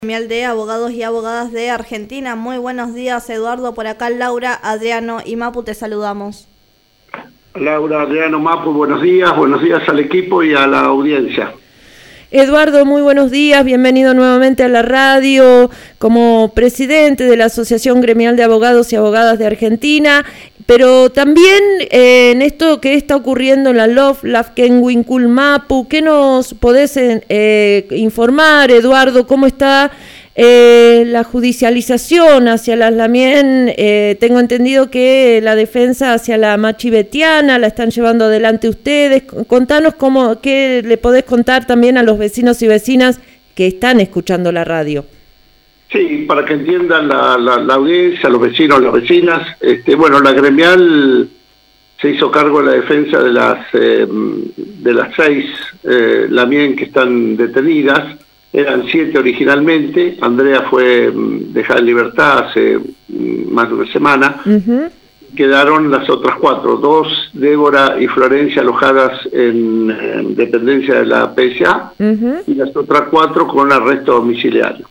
Gremial de Abogados y Abogadas de Argentina. Muy buenos días, Eduardo. Por acá Laura, Adriano y Mapu, te saludamos. Laura, Adriano, Mapu, buenos días al equipo y a la audiencia. Eduardo, muy buenos días, bienvenido nuevamente a la radio como presidente de la Asociación Gremial de Abogados y Abogadas de Argentina, pero también en esto que está ocurriendo en la LOF, Lafken Wincul Mapu, ¿qué nos podés informar, Eduardo? ¿Cómo está la judicialización hacia las Lamien? Tengo entendido que la defensa hacia la Machibetiana la están llevando adelante ustedes. Contanos qué le podés contar también a los vecinos y vecinas que están escuchando la radio. Sí, para que entiendan la audiencia, los vecinos, las vecinas, la gremial se hizo cargo de la defensa de las 6 Lamien que están detenidas. Eran 7 originalmente. Andrea fue dejada en libertad hace más de una semana. Quedaron las otras 4, 2, Débora y Florencia, alojadas en dependencia de la PSA, y las otras 4 con arresto domiciliario.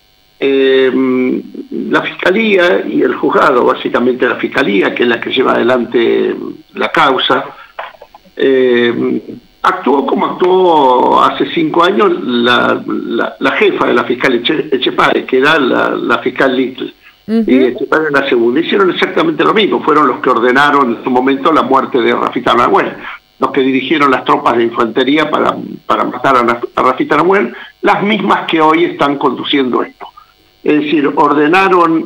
La Fiscalía y el juzgado, básicamente la Fiscalía, que es la que lleva adelante la causa, actuó como actuó hace 5 años la jefa de la fiscal Echepare, que era la fiscal Little. Y Echepare era la segunda. Hicieron exactamente lo mismo, fueron los que ordenaron en su momento la muerte de Rafita Nahuel, los que dirigieron las tropas de infantería para matar a Rafita Nahuel, las mismas que hoy están conduciendo esto. Es decir, ordenaron,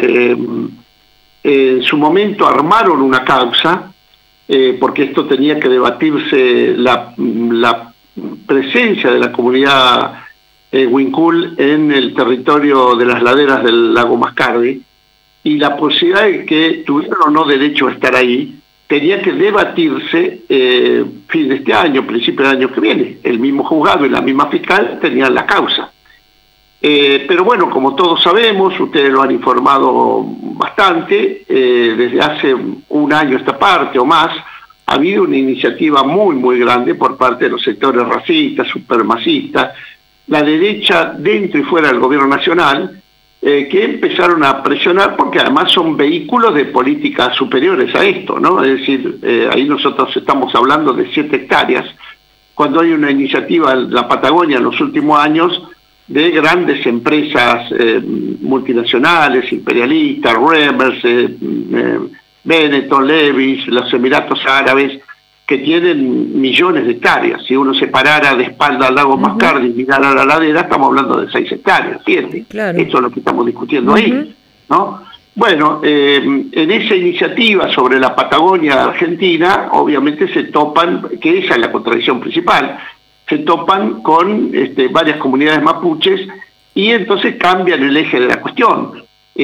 en su momento armaron una causa, porque esto tenía que debatirse la presencia de la comunidad Wincul en el territorio de las laderas del lago Mascardi, y la posibilidad de que tuvieran o no derecho a estar ahí tenía que debatirse fin de este año, principio del año que viene. El mismo juzgado y la misma fiscal tenían la causa. Pero bueno, como todos sabemos, ustedes lo han informado bastante, desde hace un año esta parte o más, ha habido una iniciativa muy grande por parte de los sectores racistas, supremacistas, la derecha dentro y fuera del gobierno nacional, que empezaron a presionar, porque además son vehículos de políticas superiores a esto, ¿no? Es decir, ahí nosotros estamos hablando de 7 hectáreas, cuando hay una iniciativa en la Patagonia en los últimos años, de grandes empresas multinacionales, imperialistas, Remers, Benetton, Levis, los Emiratos Árabes, que tienen millones de hectáreas. Si uno se parara de espalda al lago Mascardi y mirara la ladera, estamos hablando de 6 hectáreas, ¿entiendes? Claro. Esto es lo que estamos discutiendo ahí, ¿no? Bueno, en esa iniciativa sobre la Patagonia Argentina, obviamente se topan, que esa es la contradicción principal, se topan con varias comunidades mapuches y entonces cambian el eje de la cuestión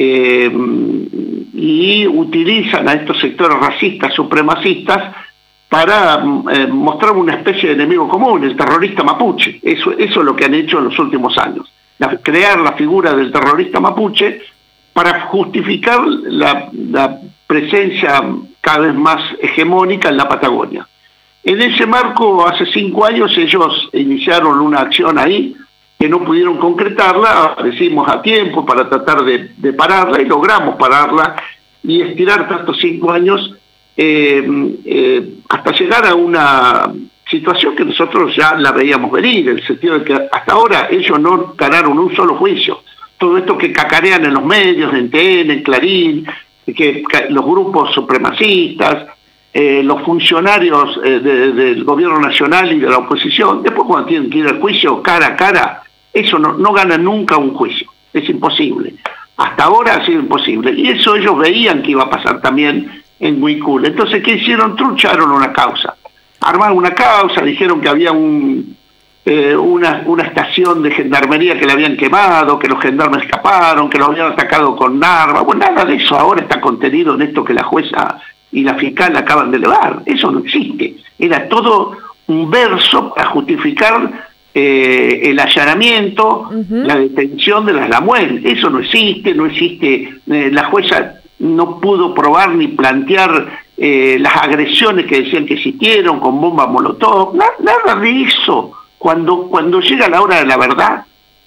y utilizan a estos sectores racistas, supremacistas, para mostrar una especie de enemigo común, el terrorista mapuche. Eso es lo que han hecho en los últimos años, crear la figura del terrorista mapuche para justificar la presencia cada vez más hegemónica en la Patagonia. En ese marco, hace 5 años ellos iniciaron una acción ahí, que no pudieron concretarla, decimos a tiempo para tratar de pararla, y logramos pararla y estirar tantos 5 años hasta llegar a una situación que nosotros ya la veíamos venir, en el sentido de que hasta ahora ellos no ganaron un solo juicio. Todo esto que cacarean en los medios, en TN, en Clarín, que los grupos supremacistas, los funcionarios del gobierno nacional y de la oposición, después cuando tienen que ir al juicio cara a cara, eso no ganan nunca un juicio, es imposible. Hasta ahora ha sido imposible, y eso ellos veían que iba a pasar también en Wincul. Entonces, ¿qué hicieron? Trucharon una causa, armaron una causa, dijeron que había una estación de gendarmería que la habían quemado, que los gendarmes escaparon, que los habían atacado con armas. Bueno, nada de eso ahora está contenido en esto que la jueza y la fiscal acaban de elevar. Eso no existe. Era todo un verso para justificar el allanamiento, la detención de las Lamuen. Eso no existe. La jueza no pudo probar ni plantear las agresiones que decían que existieron con bombas molotov. Nada de eso. Cuando llega la hora de la verdad,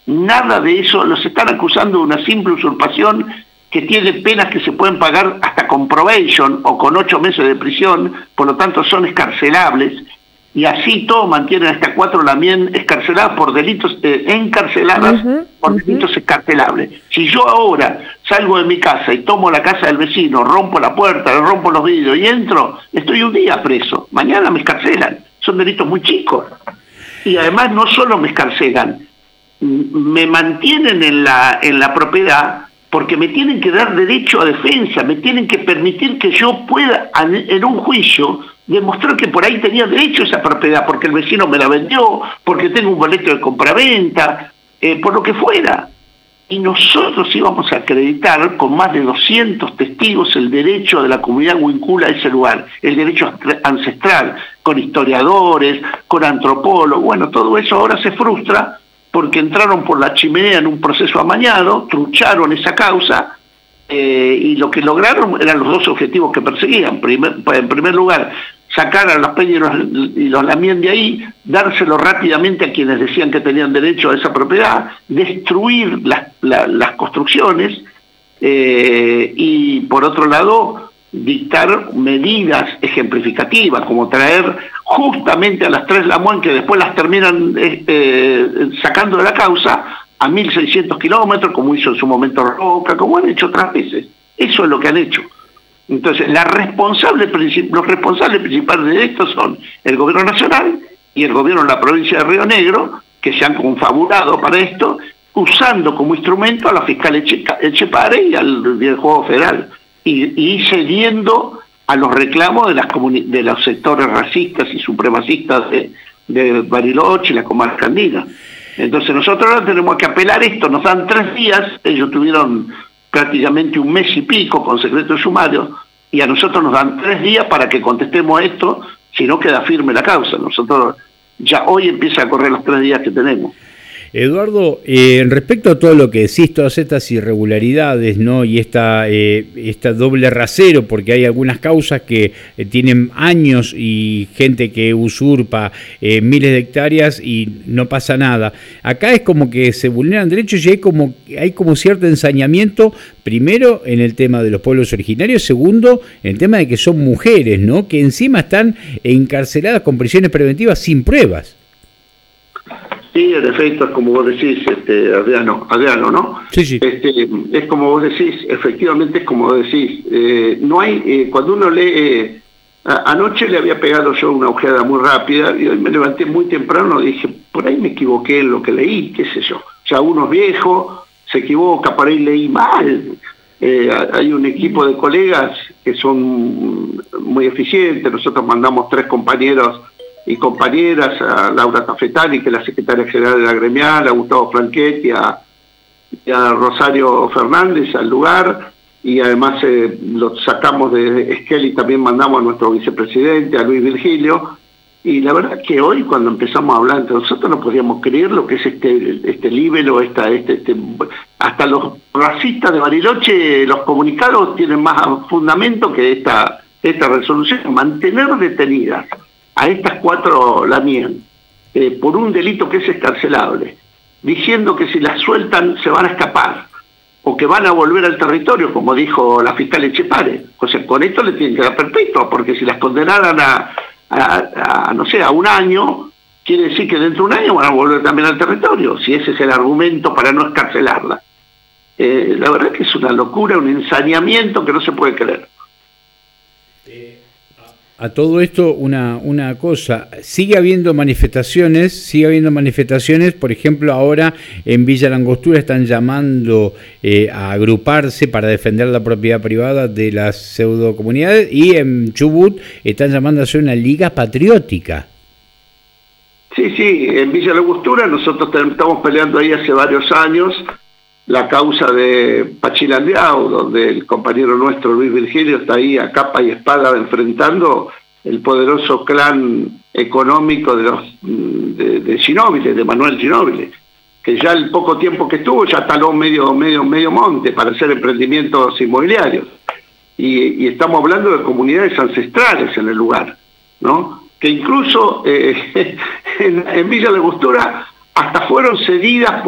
Nada de eso, los están acusando de una simple usurpación que tiene penas que se pueden pagar hasta con probation o con 8 meses de prisión, por lo tanto son escarcelables, y así todos mantienen hasta 4 Lamien escarceladas por delitos, encarceladas por delitos escarcelables. Si yo ahora salgo de mi casa y tomo la casa del vecino, rompo la puerta, le rompo los vidrios y entro, estoy un día preso, mañana me escarcelan, son delitos muy chicos. Y además no solo me escarcelan, me mantienen en la propiedad, porque me tienen que dar derecho a defensa, me tienen que permitir que yo pueda en un juicio demostrar que por ahí tenía derecho a esa propiedad, porque el vecino me la vendió, porque tengo un boleto de compraventa, por lo que fuera. Y nosotros íbamos a acreditar con más de 200 testigos el derecho de la comunidad Huincul a ese lugar, el derecho ancestral, con historiadores, con antropólogos. Bueno, todo eso ahora se frustra porque entraron por la chimenea en un proceso amañado, trucharon esa causa, y lo que lograron eran los 2 objetivos que perseguían. En primer lugar, sacar a los Peña y los Lamien de ahí, dárselo rápidamente a quienes decían que tenían derecho a esa propiedad, destruir las construcciones, y por otro lado, dictar medidas ejemplificativas, como traer justamente a las 3 Lamuán, que después las terminan sacando de la causa, a 1.600 kilómetros, como hizo en su momento Roca, como han hecho otras veces. Eso es lo que han hecho. Entonces, los responsables principales de esto son el gobierno nacional y el gobierno de la provincia de Río Negro, que se han confabulado para esto, usando como instrumento a la fiscal Echepare y al juego federal, y cediendo a los reclamos de los sectores racistas y supremacistas de Bariloche y la comarca andina. Entonces nosotros ahora tenemos que apelar esto, nos dan 3 días, ellos tuvieron prácticamente 1 mes y pico con secreto de sumario, y a nosotros nos dan 3 días para que contestemos esto, si no queda firme la causa. Nosotros ya hoy empieza a correr los 3 días que tenemos. Eduardo, respecto a todo lo que decís, todas estas irregularidades, ¿no? Y esta doble rasero, porque hay algunas causas que tienen años y gente que usurpa miles de hectáreas y no pasa nada. Acá es como que se vulneran derechos y hay como cierto ensañamiento, primero en el tema de los pueblos originarios, segundo en el tema de que son mujeres, ¿no? Que encima están encarceladas con prisiones preventivas sin pruebas. Sí, en efecto, es como vos decís, Adriano, ¿no? Sí. Es como vos decís, efectivamente es como vos decís. No hay, cuando uno lee, anoche le había pegado yo una ojeada muy rápida y hoy me levanté muy temprano y dije, por ahí me equivoqué en lo que leí, qué sé yo. Ya uno es viejo, se equivoca, por ahí leí mal. Hay un equipo de colegas que son muy eficientes, nosotros mandamos 3 compañeros y compañeras, a Laura Tafetani, que es la secretaria general de la gremial, a Gustavo Franchetti, a Rosario Fernández al lugar, y además lo sacamos de Esquel y también mandamos a nuestro vicepresidente, a Luis Virgilio, y la verdad que hoy cuando empezamos a hablar entre nosotros no podíamos creer lo que es este libelo, hasta los racistas de Bariloche, los comunicados tienen más fundamento que esta resolución, mantener detenidas a estas 4 Lamien por un delito que es escarcelable, diciendo que si las sueltan se van a escapar o que van a volver al territorio, como dijo la fiscal Echepare. O sea, con esto le tienen que dar perpetua, porque si las condenaran no sé, a 1 año, quiere decir que dentro de 1 año van a volver también al territorio, si ese es el argumento para no escarcelarla. La verdad que es una locura, un ensañamiento que no se puede creer. A todo esto, una cosa, sigue habiendo manifestaciones, por ejemplo, ahora en Villa Langostura están llamando a agruparse para defender la propiedad privada de las pseudocomunidades, y en Chubut están llamando a hacer una liga patriótica. Sí, en Villa Langostura nosotros estamos peleando ahí hace varios años la causa de Pachilandeau, donde el compañero nuestro Luis Virgilio está ahí a capa y espada enfrentando el poderoso clan económico de Ginóbili, de Manuel Ginóbili, que ya el poco tiempo que estuvo ya taló medio monte para hacer emprendimientos inmobiliarios. Y estamos hablando de comunidades ancestrales en el lugar, ¿no? Que incluso en Villa Langostura hasta fueron cedidas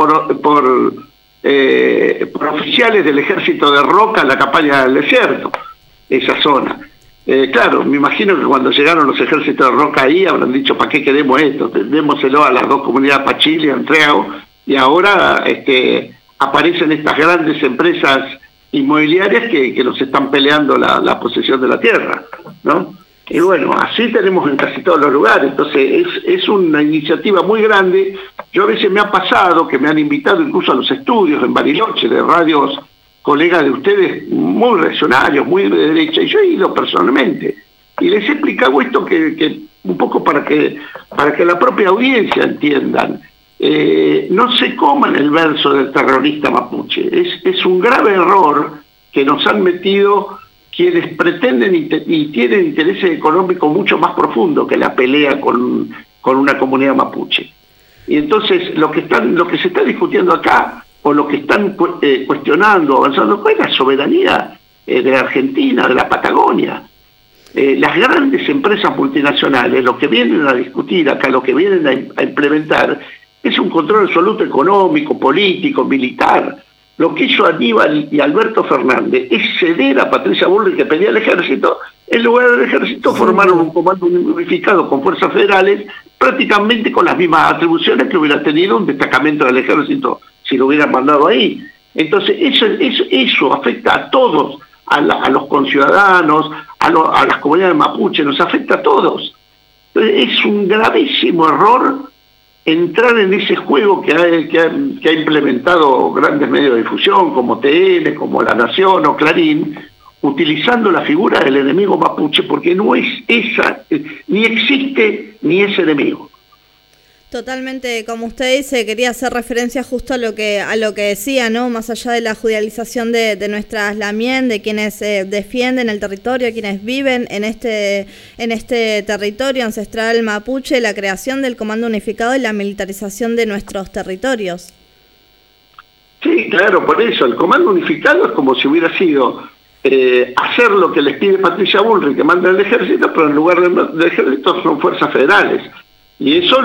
por oficiales del ejército de Roca en la campaña del desierto, esa zona. Claro, me imagino que cuando llegaron los ejércitos de Roca ahí habrán dicho, ¿para qué queremos esto? Démoselo a las dos comunidades Pachil y Entreago, y ahora aparecen estas grandes empresas inmobiliarias que nos están peleando la posesión de la tierra, ¿no? Y bueno, así tenemos en casi todos los lugares. Entonces es una iniciativa muy grande. Yo a veces me ha pasado que me han invitado incluso a los estudios en Bariloche de radios, colegas de ustedes muy reaccionarios, muy de derecha, y yo he ido personalmente y les he explicado esto que un poco para que la propia audiencia entiendan. No se coman el verso del terrorista mapuche. Es un grave error que nos han metido quienes pretenden y tienen intereses económicos mucho más profundos que la pelea con una comunidad mapuche. Y entonces lo que se está discutiendo acá, o lo que están cuestionando, avanzando, es la soberanía de Argentina, de la Patagonia. Las grandes empresas multinacionales, lo que vienen a discutir acá, lo que vienen a implementar, es un control absoluto económico, político, militar. Lo que hizo Aníbal y Alberto Fernández es ceder a Patricia Bullrich, que pedía el ejército. En lugar del ejército formaron un comando unificado con fuerzas federales, prácticamente con las mismas atribuciones que hubiera tenido un destacamento del ejército si lo hubieran mandado ahí. Entonces eso afecta a todos, a los conciudadanos, a las comunidades mapuche, nos afecta a todos. Entonces, es un gravísimo error entrar en ese juego que ha implementado grandes medios de difusión como TN, como La Nación o Clarín, utilizando la figura del enemigo mapuche, porque no es esa, ni existe ni es enemigo. Totalmente, como usted dice, quería hacer referencia justo a lo que decía, ¿no? Más allá de la judicialización de nuestras Lamien, de quienes defienden el territorio, quienes viven en este territorio ancestral mapuche, la creación del Comando Unificado y la militarización de nuestros territorios. Sí, claro, por eso, el Comando Unificado es como si hubiera sido hacer lo que les pide Patricia Bullrich, que manda el ejército, pero en lugar del ejército son fuerzas federales. Y eso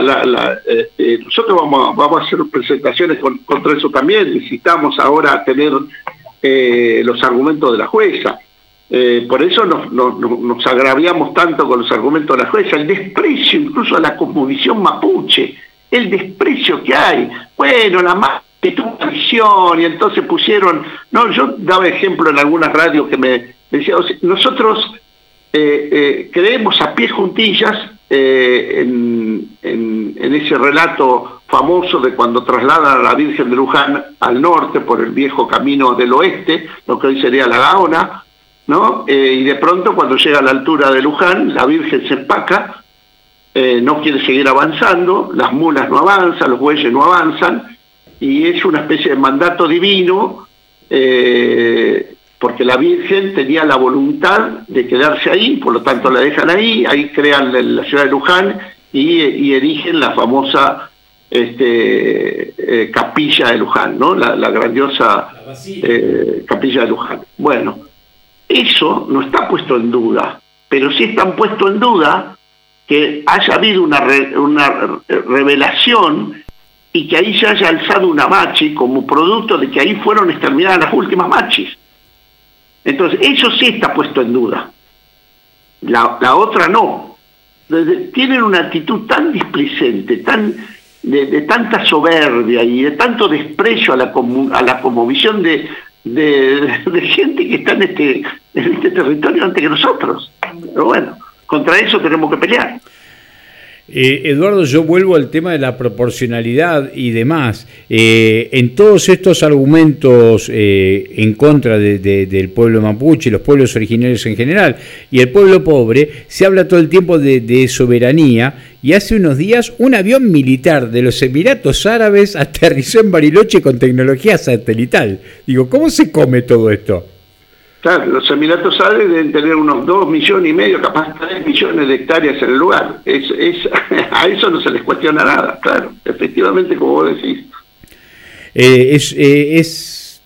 nosotros vamos a hacer presentaciones contra eso también. Necesitamos ahora tener los argumentos de la jueza. Por eso nos agraviamos tanto con los argumentos de la jueza. El desprecio incluso a la cosmovisión mapuche, el desprecio que hay. Bueno, la más que tuvo visión, y entonces pusieron... No, yo daba ejemplo en algunas radios que me decía, o sea, nosotros creemos a pie juntillas en ese relato famoso de cuando trasladan a la Virgen de Luján al norte por el viejo camino del oeste, lo que hoy sería La Gaona, ¿no? Y de pronto cuando llega a la altura de Luján, la Virgen se empaca, no quiere seguir avanzando, las mulas no avanzan, los bueyes no avanzan, y es una especie de mandato divino, porque la Virgen tenía la voluntad de quedarse ahí, por lo tanto la dejan ahí crean la ciudad de Luján y erigen la famosa capilla de Luján, ¿no? La grandiosa capilla de Luján. Bueno, eso no está puesto en duda, pero sí están puesto en duda que haya habido una revelación y que ahí se haya alzado una machi como producto de que ahí fueron exterminadas las últimas machis. Entonces, eso sí está puesto en duda. La otra no. Tienen una actitud tan displicente, de tanta soberbia y de tanto desprecio a la cosmovisión de gente que está en este territorio antes que nosotros. Pero bueno, contra eso tenemos que pelear. Eduardo, yo vuelvo al tema de la proporcionalidad y demás. En todos estos argumentos en contra del pueblo mapuche, los pueblos originarios en general, y el pueblo pobre, se habla todo el tiempo de soberanía, y hace unos días un avión militar de los Emiratos Árabes aterrizó en Bariloche con tecnología satelital. Digo, ¿cómo se come todo esto? Claro, los Emiratos Árabes deben tener unos 2,5 millones, capaz 3 millones de hectáreas en el lugar. A eso no se les cuestiona nada, claro, efectivamente, como vos decís.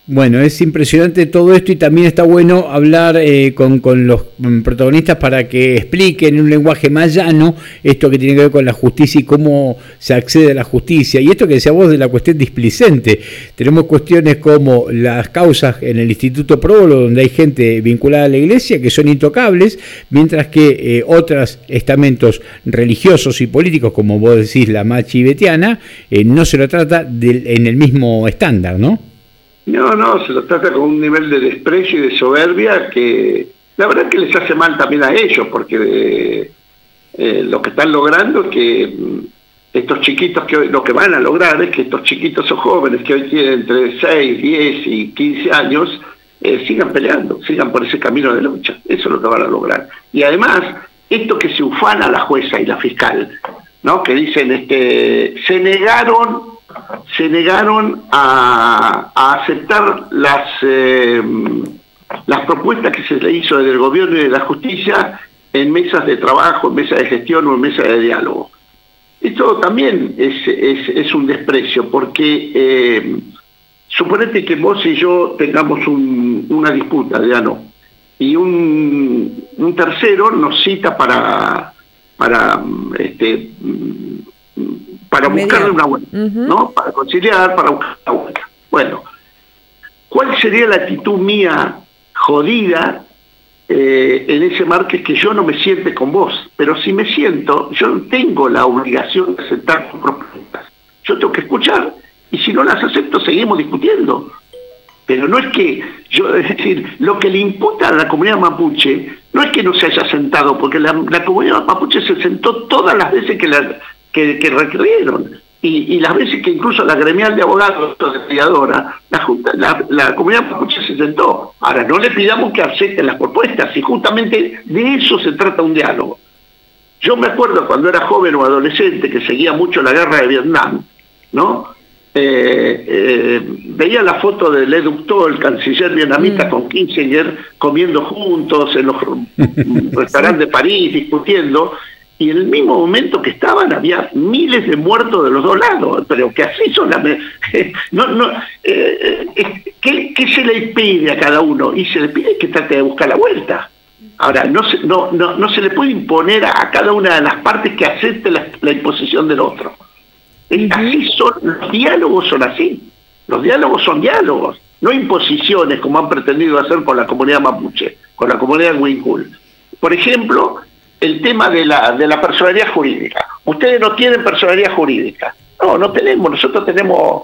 Bueno, es impresionante todo esto y también está bueno hablar con los protagonistas para que expliquen en un lenguaje más llano esto que tiene que ver con la justicia y cómo se accede a la justicia. Y esto que decía vos de la cuestión displicente. Tenemos cuestiones como las causas en el Instituto Próbolo, donde hay gente vinculada a la iglesia que son intocables, mientras que otros estamentos religiosos y políticos, como vos decís, la machibetiana, no se lo trata en el mismo estándar, ¿no? No, se lo trata con un nivel de desprecio y de soberbia que la verdad que les hace mal también a ellos, porque lo que están logrando es que estos chiquitos, que hoy, lo que van a lograr es que estos chiquitos o jóvenes que hoy tienen entre 6, 10 y 15 años, sigan peleando, sigan por ese camino de lucha. Eso es lo que van a lograr. Y además, esto que se ufana la jueza y la fiscal, ¿no? Que dicen, se negaron a aceptar las propuestas que se le hizo desde el gobierno y de la justicia en mesas de trabajo, en mesas de gestión o en mesas de diálogo. Esto también es un desprecio, porque suponete que vos y yo tengamos una disputa, ya no, y un tercero nos cita para buscarle una vuelta, ¿no? Para conciliar, para buscar una vuelta. Bueno, ¿cuál sería la actitud mía jodida en ese marco? Es que yo no me siente con vos, pero si me siento, yo no tengo la obligación de aceptar tus propuestas. Yo tengo que escuchar, y si no las acepto, seguimos discutiendo. Pero no es que es decir, lo que le imputa a la comunidad mapuche no es que no se haya sentado, porque la comunidad mapuche se sentó todas las veces que requirieron, y las veces que incluso la gremial de abogados de mediadora, la comunidad mapuche se sentó. Ahora, no le pidamos que acepten las propuestas, y justamente de eso se trata un diálogo. Yo me acuerdo cuando era joven o adolescente, que seguía mucho la guerra de Vietnam, ¿no? Veía la foto de Le Duc Tho, el canciller vietnamita, con Kissinger, comiendo juntos en los restaurantes de París, discutiendo, y en el mismo momento que estaban había miles de muertos de los dos lados, pero que así son ¿qué se le pide a cada uno? Y se le pide que trate de buscar la vuelta. Ahora, no se le puede imponer a cada una de las partes que acepte la imposición del otro. Así son, los diálogos son así. Los diálogos son diálogos, no imposiciones como han pretendido hacer con la comunidad mapuche, con la comunidad Huincul. Por ejemplo, el tema de la personalidad jurídica. Ustedes no tienen personalidad jurídica. No tenemos. Nosotros tenemos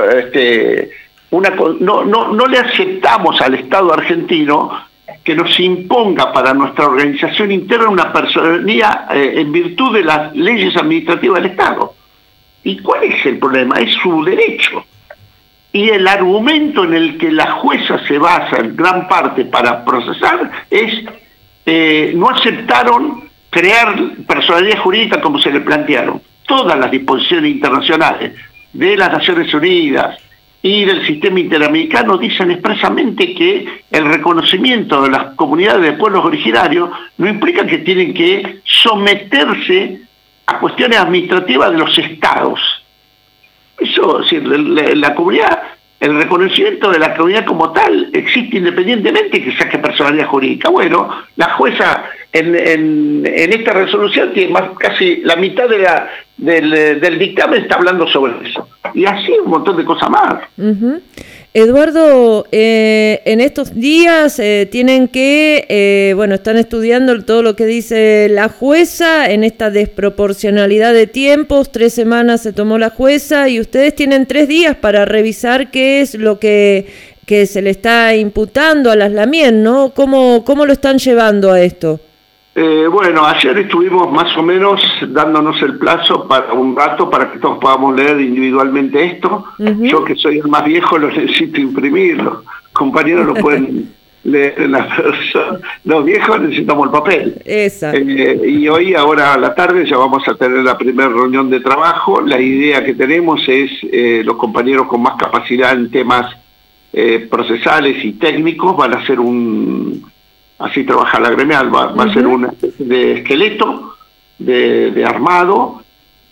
no le aceptamos al Estado argentino que nos imponga para nuestra organización interna una personalidad en virtud de las leyes administrativas del Estado. ¿Y cuál es el problema? Es su derecho. Y el argumento en el que la jueza se basa en gran parte para procesar es no aceptaron crear personalidad jurídica como se le plantearon. Todas las disposiciones internacionales de las Naciones Unidas y del sistema interamericano dicen expresamente que el reconocimiento de las comunidades de pueblos originarios no implica que tienen que someterse a cuestiones administrativas de los estados. Eso, es decir, la comunidad, el reconocimiento de la comunidad como tal existe independientemente de que saque personalidad jurídica. Bueno, la jueza en esta resolución tiene casi la mitad del dictamen está hablando sobre eso. Y así un montón de cosas más. Eduardo, en estos días tienen que, están estudiando todo lo que dice la jueza en esta desproporcionalidad de tiempos. 3 semanas se tomó la jueza y ustedes tienen 3 días para revisar qué es lo que se le está imputando a las Lamien, ¿no? ¿Cómo lo están llevando a esto? Ayer estuvimos más o menos dándonos el plazo para un rato para que todos podamos leer individualmente esto. Yo, que soy el más viejo, lo necesito imprimir, los compañeros lo pueden leer en la persona. Los viejos necesitamos el papel. Exacto. Y hoy, ahora a la tarde, ya vamos a tener la primera reunión de trabajo. La idea que tenemos es los compañeros con más capacidad en temas procesales y técnicos van a hacer así trabaja la gremial, va a ser una especie de esqueleto, de armado,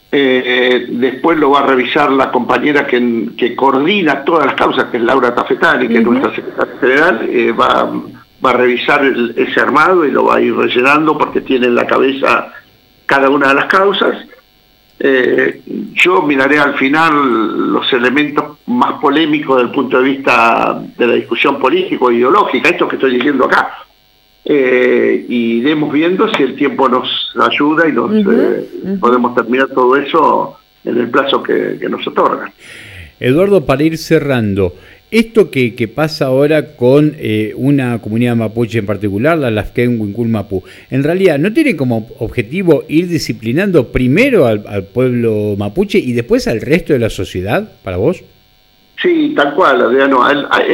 Después lo va a revisar la compañera que coordina todas las causas, que es Laura Tafetani, que es nuestra secretaria general. Va a revisar ese armado y lo va a ir rellenando porque tiene en la cabeza cada una de las causas. Yo miraré al final los elementos más polémicos desde el punto de vista de la discusión político-ideológica, esto que estoy diciendo acá. Y iremos viendo si el tiempo nos ayuda y nos podemos terminar todo eso en el plazo que nos otorgan. Eduardo, para ir cerrando, esto que pasa ahora con una comunidad mapuche en particular, la Lasken Wincul Mapu, en realidad no tiene como objetivo ir disciplinando primero al pueblo mapuche y después al resto de la sociedad, para vos? Sí, tal cual, Adriano.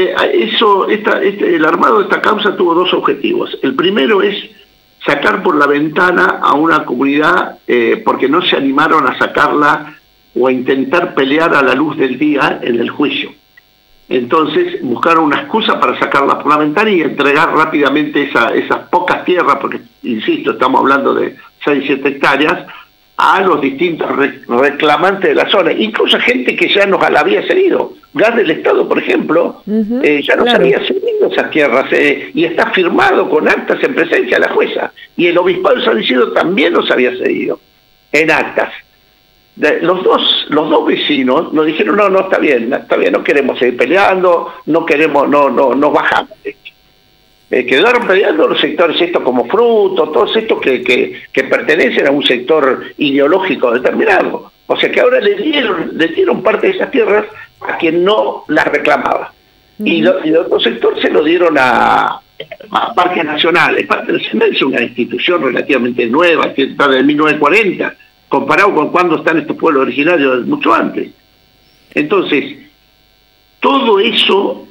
El armado de esta causa tuvo dos objetivos. El primero es sacar por la ventana a una comunidad porque no se animaron a sacarla o a intentar pelear a la luz del día en el juicio. Entonces buscaron una excusa para sacarla por la ventana y entregar rápidamente esas pocas tierras, porque, insisto, estamos hablando de 6-7 hectáreas, a los distintos reclamantes de la zona, incluso gente que ya nos la había cedido. Gas del Estado, por ejemplo, ya nos había cedido esas tierras, y está firmado con actas en presencia de la jueza, y el obispado de San Isidro también nos había cedido en actas. Los dos vecinos nos dijeron, no, está bien, no queremos seguir peleando, no queremos, no bajamos. Quedaron peleando los sectores estos como Fruto, todos estos que pertenecen a un sector ideológico determinado. O sea que ahora le dieron parte de esas tierras a quien no las reclamaba. Y el otro sector se lo dieron a Parques Nacionales. Parques Nacionales es una institución relativamente nueva, que está desde 1940, comparado con cuando están estos pueblos originarios mucho antes. Entonces, todo eso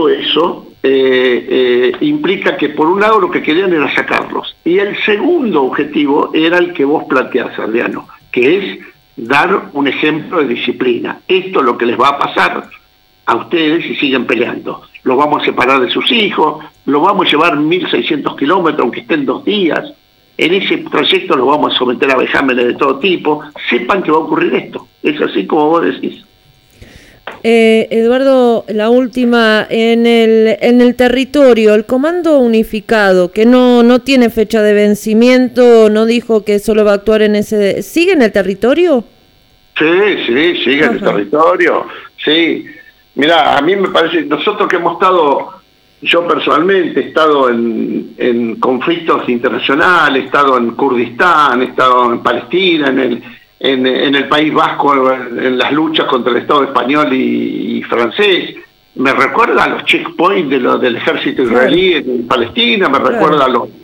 implica que por un lado lo que querían era sacarlos. Y el segundo objetivo era el que vos planteás, Adriano, que es dar un ejemplo de disciplina. Esto es lo que les va a pasar a ustedes si siguen peleando. Los vamos a separar de sus hijos, los vamos a llevar 1.600 kilómetros, aunque estén 2 días. En ese trayecto los vamos a someter a vejámenes de todo tipo. Sepan que va a ocurrir esto. Es así como vos decís. Eduardo, la última, en el territorio, el Comando Unificado, que no tiene fecha de vencimiento, no dijo que solo va a actuar en ese... ¿Sigue en el territorio? Sí, sigue en el territorio, sí. Mirá, a mí me parece, nosotros que hemos estado, yo personalmente he estado en conflictos internacionales, he estado en Kurdistán, he estado en Palestina, en el País Vasco, en las luchas contra el Estado español y francés. Me recuerda a los checkpoints del ejército israelí en Palestina, me recuerda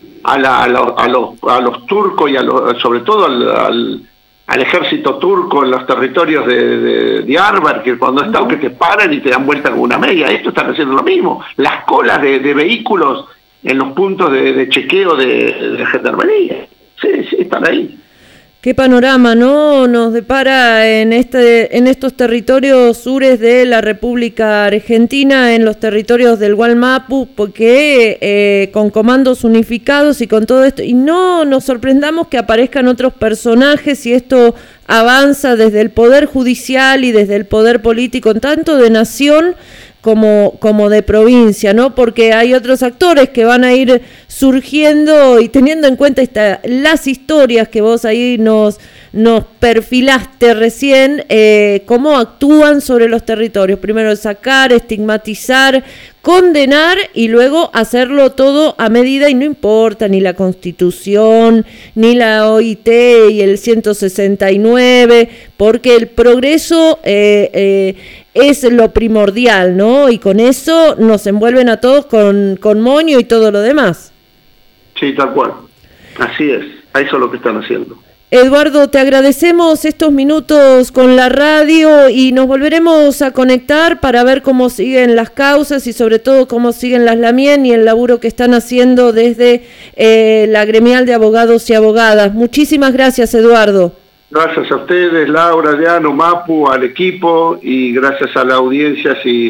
a los turcos y sobre todo al ejército turco en los territorios de Diyarbakir, que cuando están que te paran y te dan vuelta con una media. Esto están haciendo lo mismo. Las colas de vehículos en los puntos de chequeo de gendarmería. Sí, están ahí. Qué panorama, ¿no? Nos depara en estos territorios sures de la República Argentina, en los territorios del Gualmapu, porque con comandos unificados y con todo esto, y no nos sorprendamos que aparezcan otros personajes y esto avanza desde el poder judicial y desde el poder político, tanto de nación como de provincia, ¿no? Porque hay otros actores que van a ir surgiendo y teniendo en cuenta las historias que vos ahí nos perfilaste recién, cómo actúan sobre los territorios. Primero sacar, estigmatizar, condenar y luego hacerlo todo a medida, y no importa ni la Constitución, ni la OIT y el 169, porque el progreso es lo primordial, ¿no? Y con eso nos envuelven a todos con moño y todo lo demás. Sí, tal cual. Así es. A eso es lo que están haciendo. Eduardo, te agradecemos estos minutos con la radio y nos volveremos a conectar para ver cómo siguen las causas y sobre todo cómo siguen las LAMIEN y el laburo que están haciendo desde la Gremial de Abogados y Abogadas. Muchísimas gracias, Eduardo. Gracias a ustedes, Laura, Adriano, Mapu, al equipo, y gracias a la audiencia si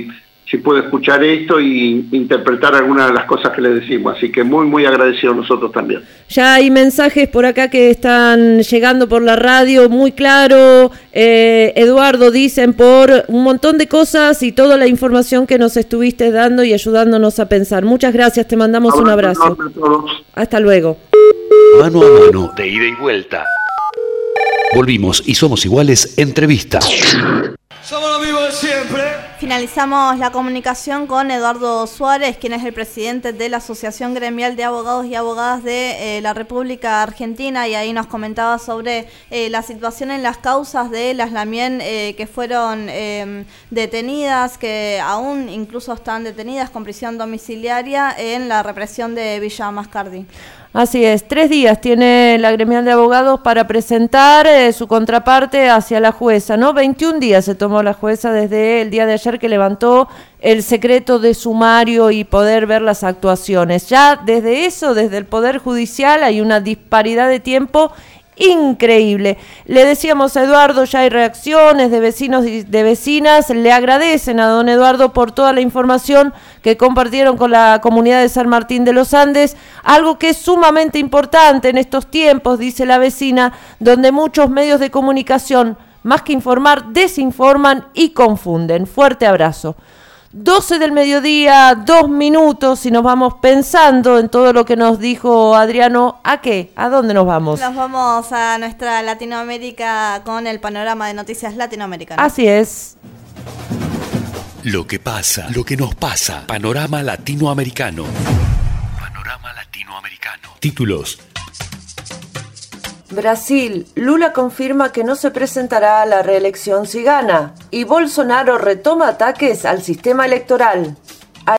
si puede escuchar esto y interpretar algunas de las cosas que le decimos. Así que muy, muy agradecidos nosotros también. Ya hay mensajes por acá que están llegando por la radio, muy claro. Eduardo, dicen por un montón de cosas y toda la información que nos estuviste dando y ayudándonos a pensar. Muchas gracias, te mandamos un abrazo. Hasta luego. Mano a mano, de ida y vuelta. Volvimos y Somos Iguales, entrevista. Somos los mismos de siempre. Finalizamos la comunicación con Eduardo Suárez, quien es el presidente de la Asociación Gremial de Abogados y Abogadas de la República Argentina, y ahí nos comentaba sobre la situación en las causas de las Lamien que fueron detenidas, que aún incluso están detenidas con prisión domiciliaria en la represión de Villa Mascardi. Así es, 3 días tiene la Gremial de Abogados para presentar su contraparte hacia la jueza, ¿no? 21 días se tomó la jueza desde el día de ayer que levantó el secreto de sumario y poder ver las actuaciones. Ya desde eso, desde el Poder Judicial, hay una disparidad de tiempo increíble. Le decíamos a Eduardo, ya hay reacciones de vecinos y de vecinas, le agradecen a don Eduardo por toda la información que compartieron con la comunidad de San Martín de los Andes, algo que es sumamente importante en estos tiempos, dice la vecina, donde muchos medios de comunicación, más que informar, desinforman y confunden. Fuerte abrazo. 12 del mediodía, 2 minutos, y nos vamos pensando en todo lo que nos dijo Adriano. ¿A qué? ¿A dónde nos vamos? Nos vamos a nuestra Latinoamérica con el panorama de noticias latinoamericanas. Así es. Lo que pasa, lo que nos pasa. Panorama latinoamericano. Panorama latinoamericano. Títulos. Brasil, Lula confirma que no se presentará a la reelección si gana, y Bolsonaro retoma ataques al sistema electoral.